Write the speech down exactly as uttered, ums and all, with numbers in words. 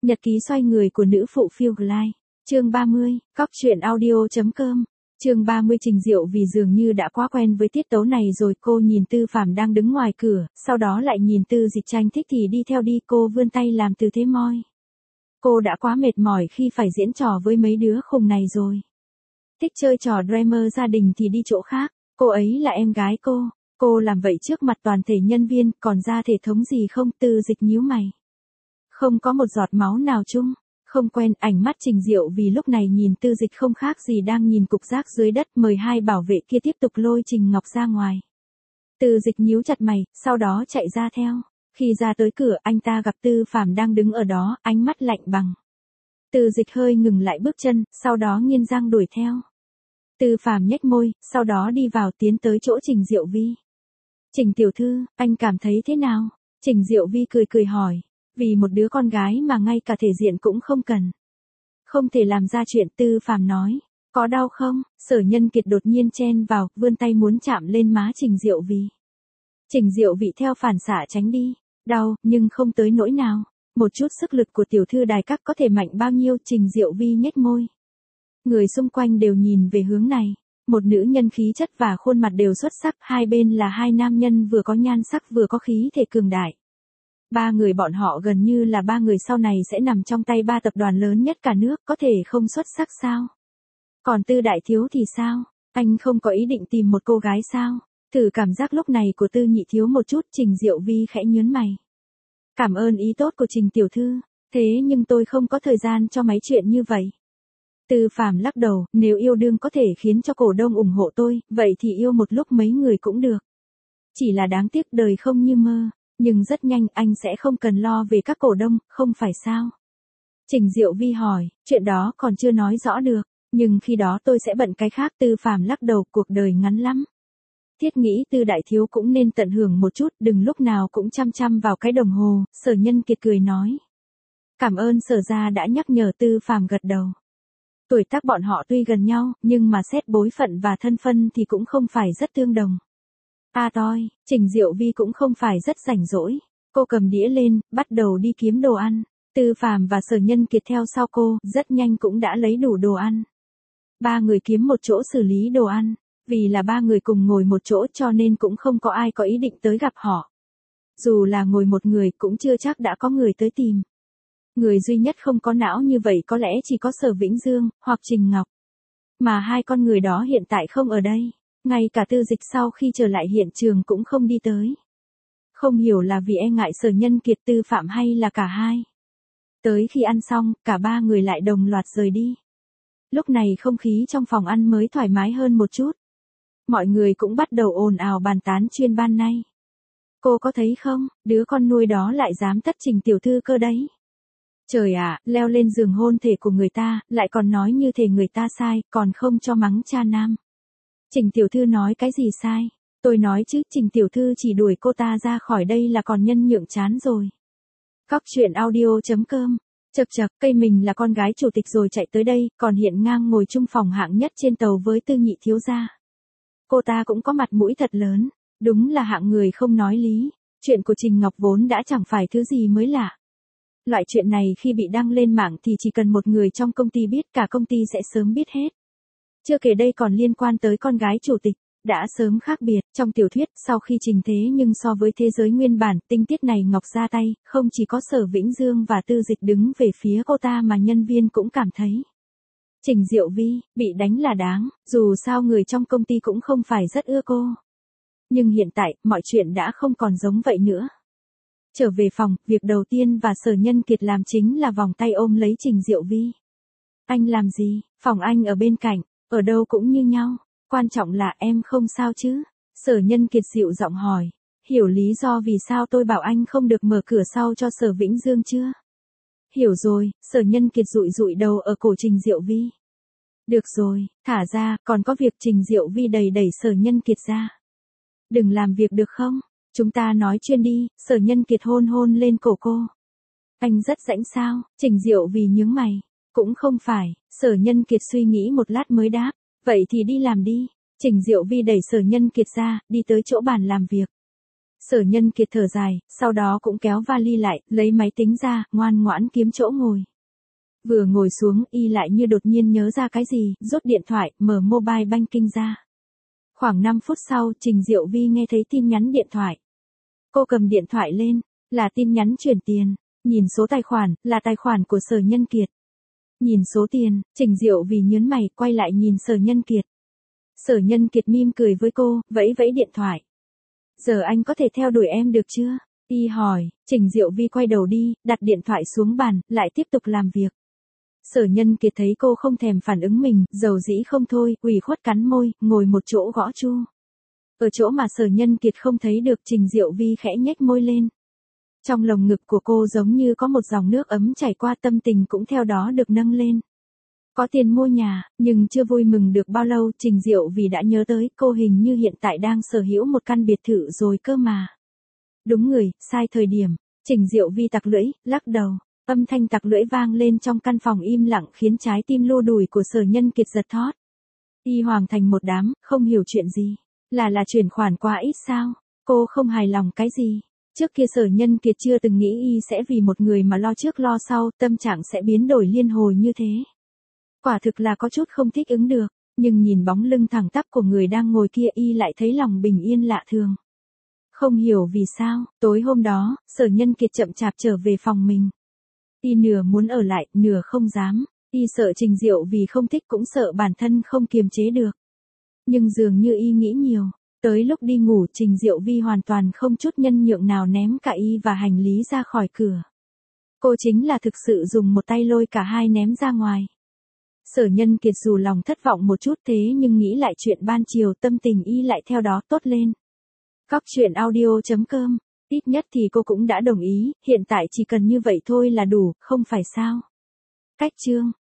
Nhật ký xoay người của nữ phụ phiêu Glide. Chương ba mươi, cóc truyện audio.com. Chương ba mươi Trình Diệu vì dường như đã quá quen với tiết tấu này rồi, cô nhìn Tư Phàm đang đứng ngoài cửa, sau đó lại nhìn Tư Dịch Tranh thích thì đi theo đi, cô vươn tay làm tư thế moi. Cô đã quá mệt mỏi khi phải diễn trò với mấy đứa khùng này rồi. Thích chơi trò drama gia đình thì đi chỗ khác, cô ấy là em gái cô, cô làm vậy trước mặt toàn thể nhân viên, còn ra thể thống gì không? Tư Dịch nhíu mày. Không có một giọt máu nào chung. Không quen. Ánh mắt Trình Diệu vì lúc này nhìn Tư Dịch không khác gì đang nhìn cục rác dưới đất. Mời hai bảo vệ kia tiếp tục lôi Trình Ngọc ra ngoài. Tư Dịch nhíu chặt mày, sau đó chạy ra theo. Khi ra tới cửa, anh ta gặp Tư Phàm đang đứng ở đó, ánh mắt lạnh bằng. Tư Dịch hơi ngừng lại bước chân, sau đó nghiến răng đuổi theo. Tư Phàm nhếch môi, sau đó đi vào tiến tới chỗ Trình Diệu Vi. Trình tiểu thư, anh cảm thấy thế nào? Trình Diệu Vi cười cười hỏi. Vì một đứa con gái mà ngay cả thể diện cũng không cần. Không thể làm ra chuyện. Tư Phàm nói. Có đau không? Sở Nhân Kiệt đột nhiên chen vào, vươn tay muốn chạm lên má Trình Diệu Vi. Trình Diệu Vi theo phản xạ tránh đi. Đau, nhưng không tới nỗi nào. Một chút sức lực của tiểu thư đài các có thể mạnh bao nhiêu? Trình Diệu Vi nhếch môi. Người xung quanh đều nhìn về hướng này. Một nữ nhân khí chất và khuôn mặt đều xuất sắc, hai bên là hai nam nhân vừa có nhan sắc vừa có khí thể cường đại. Ba người bọn họ gần như là ba người sau này sẽ nằm trong tay ba tập đoàn lớn nhất cả nước, có thể không xuất sắc sao? Còn Tư đại thiếu thì sao? Anh không có ý định tìm một cô gái sao? Thử cảm giác lúc này của Tư nhị thiếu một chút. Trình Diệu Vi khẽ nhướng mày. Cảm ơn ý tốt của Trình tiểu thư, thế nhưng tôi không có thời gian cho mấy chuyện như vậy. Tư Phàm lắc đầu, nếu yêu đương có thể khiến cho cổ đông ủng hộ tôi, vậy thì yêu một lúc mấy người cũng được. Chỉ là đáng tiếc đời không như mơ. Nhưng rất nhanh anh sẽ không cần lo về các cổ đông, không phải sao? Trình Diệu Vi hỏi, chuyện đó còn chưa nói rõ được, nhưng khi đó tôi sẽ bận cái khác. Tư Phàm lắc đầu, cuộc đời ngắn lắm. Thiết nghĩ Tư đại thiếu cũng nên tận hưởng một chút, đừng lúc nào cũng chăm chăm vào cái đồng hồ. Sở Nhân Kiệt cười nói. Cảm ơn Sở gia đã nhắc nhở. Tư Phàm gật đầu. Tuổi tác bọn họ tuy gần nhau, nhưng mà xét bối phận và thân phân thì cũng không phải rất tương đồng. À toi, Trình Diệu Vi cũng không phải rất rảnh rỗi. Cô cầm đĩa lên, bắt đầu đi kiếm đồ ăn. Tư Phàm và Sở Nhân Kiệt theo sau cô, rất nhanh cũng đã lấy đủ đồ ăn. Ba người kiếm một chỗ xử lý đồ ăn. Vì là ba người cùng ngồi một chỗ cho nên cũng không có ai có ý định tới gặp họ. Dù là ngồi một người cũng chưa chắc đã có người tới tìm. Người duy nhất không có não như vậy có lẽ chỉ có Sở Vĩnh Dương, hoặc Trình Ngọc. Mà hai con người đó hiện tại không ở đây. Ngay cả Tư Dịch sau khi trở lại hiện trường cũng không đi tới. Không hiểu là vì e ngại Sở Nhân Kiệt, Tư Phạm hay là cả hai. Tới khi ăn xong, cả ba người lại đồng loạt rời đi. Lúc này không khí trong phòng ăn mới thoải mái hơn một chút. Mọi người cũng bắt đầu ồn ào bàn tán chuyên ban nay. Cô có thấy không, đứa con nuôi đó lại dám tất Trình tiểu thư cơ đấy. Trời ạ, leo lên giường hôn thể của người ta, lại còn nói như thể người ta sai, còn không cho mắng cha nam. Trình tiểu thư nói cái gì sai? Tôi nói chứ, Trình tiểu thư chỉ đuổi cô ta ra khỏi đây là còn nhân nhượng chán rồi. Cóc truyện audio.com. Chậc chậc, cây mình là con gái chủ tịch rồi chạy tới đây, còn hiện ngang ngồi chung phòng hạng nhất trên tàu với Tư nhị thiếu gia. Cô ta cũng có mặt mũi thật lớn, đúng là hạng người không nói lý. Chuyện của Trình Ngọc vốn đã chẳng phải thứ gì mới lạ. Loại chuyện này khi bị đăng lên mạng thì chỉ cần một người trong công ty biết, cả công ty sẽ sớm biết hết. Chưa kể đây còn liên quan tới con gái chủ tịch, đã sớm khác biệt. Trong tiểu thuyết, sau khi trình thế nhưng so với thế giới nguyên bản, tinh tiết này Ngọc ra tay, không chỉ có Sở Vĩnh Dương và Tư Dịch đứng về phía cô ta mà nhân viên cũng cảm thấy. Trình Diệu Vi, bị đánh là đáng, dù sao người trong công ty cũng không phải rất ưa cô. Nhưng hiện tại, mọi chuyện đã không còn giống vậy nữa. Trở về phòng, việc đầu tiên và Sở Nhân Kiệt làm chính là vòng tay ôm lấy Trình Diệu Vi. Anh làm gì? Phòng anh ở bên cạnh. Ở đâu cũng như nhau, quan trọng là em không sao chứ? Sở Nhân Kiệt dịu giọng hỏi, hiểu lý do vì sao tôi bảo anh không được mở cửa sau cho Sở Vĩnh Dương chưa? Hiểu rồi. Sở Nhân Kiệt dụi dụi đầu ở cổ Trình Diệu Vi. Được rồi, thả ra, còn có việc. Trình Diệu Vi đẩy đẩy Sở Nhân Kiệt ra. Đừng làm việc được không? Chúng ta nói chuyên đi. Sở Nhân Kiệt hôn hôn lên cổ cô. Anh rất rãnh sao? Trình Diệu Vi nhướng mày. Cũng không phải. Sở Nhân Kiệt suy nghĩ một lát mới đáp. Vậy thì đi làm đi. Trình Diệu Vi đẩy Sở Nhân Kiệt ra, đi tới chỗ bàn làm việc. Sở Nhân Kiệt thở dài, sau đó cũng kéo vali lại, lấy máy tính ra, ngoan ngoãn kiếm chỗ ngồi. Vừa ngồi xuống, y lại như đột nhiên nhớ ra cái gì, rút điện thoại, mở mobile banking ra. Khoảng năm phút sau, Trình Diệu Vi nghe thấy tin nhắn điện thoại. Cô cầm điện thoại lên, là tin nhắn chuyển tiền, nhìn số tài khoản, là tài khoản của Sở Nhân Kiệt. Nhìn số tiền, Trình Diệu Vi nhớn mày, quay lại nhìn Sở Nhân Kiệt. Sở Nhân Kiệt mỉm cười với cô, vẫy vẫy điện thoại. Giờ anh có thể theo đuổi em được chưa? Y hỏi, Trình Diệu Vi quay đầu đi, đặt điện thoại xuống bàn, lại tiếp tục làm việc. Sở Nhân Kiệt thấy cô không thèm phản ứng mình, dầu dĩ không thôi, ủy khuất cắn môi, ngồi một chỗ gõ chu. Ở chỗ mà Sở Nhân Kiệt không thấy được, Trình Diệu Vi khẽ nhếch môi lên. Trong lồng ngực của cô giống như có một dòng nước ấm chảy qua, tâm tình cũng theo đó được nâng lên. Có tiền mua nhà, nhưng chưa vui mừng được bao lâu, Trình Diệu Vi đã nhớ tới cô hình như hiện tại đang sở hữu một căn biệt thự rồi cơ mà. Đúng người, sai thời điểm. Trình Diệu Vi tặc lưỡi, lắc đầu. Âm thanh tặc lưỡi vang lên trong căn phòng im lặng khiến trái tim lô đùi của Sở Nhân Kiệt giật thót. Y hoàng thành một đám, không hiểu chuyện gì. Là là chuyển khoản quá ít sao? Cô không hài lòng cái gì? Trước kia Sở Nhân Kiệt chưa từng nghĩ y sẽ vì một người mà lo trước lo sau, tâm trạng sẽ biến đổi liên hồi như thế. Quả thực là có chút không thích ứng được, nhưng nhìn bóng lưng thẳng tắp của người đang ngồi kia y lại thấy lòng bình yên lạ thường. Không hiểu vì sao, tối hôm đó, Sở Nhân Kiệt chậm chạp trở về phòng mình. Y nửa muốn ở lại, nửa không dám. Y sợ Trình Diệu vì không thích cũng sợ bản thân không kiềm chế được. Nhưng dường như y nghĩ nhiều. Tới lúc đi ngủ, Trình Diệu Vi hoàn toàn không chút nhân nhượng nào ném cả y và hành lý ra khỏi cửa. Cô chính là thực sự dùng một tay lôi cả hai ném ra ngoài. Sở Nhân Kiệt dù lòng thất vọng một chút thế nhưng nghĩ lại chuyện ban chiều, tâm tình y lại theo đó tốt lên. Cóc truyện audio chấm com. Ít nhất thì cô cũng đã đồng ý, hiện tại chỉ cần như vậy thôi là đủ, không phải sao? Cách chương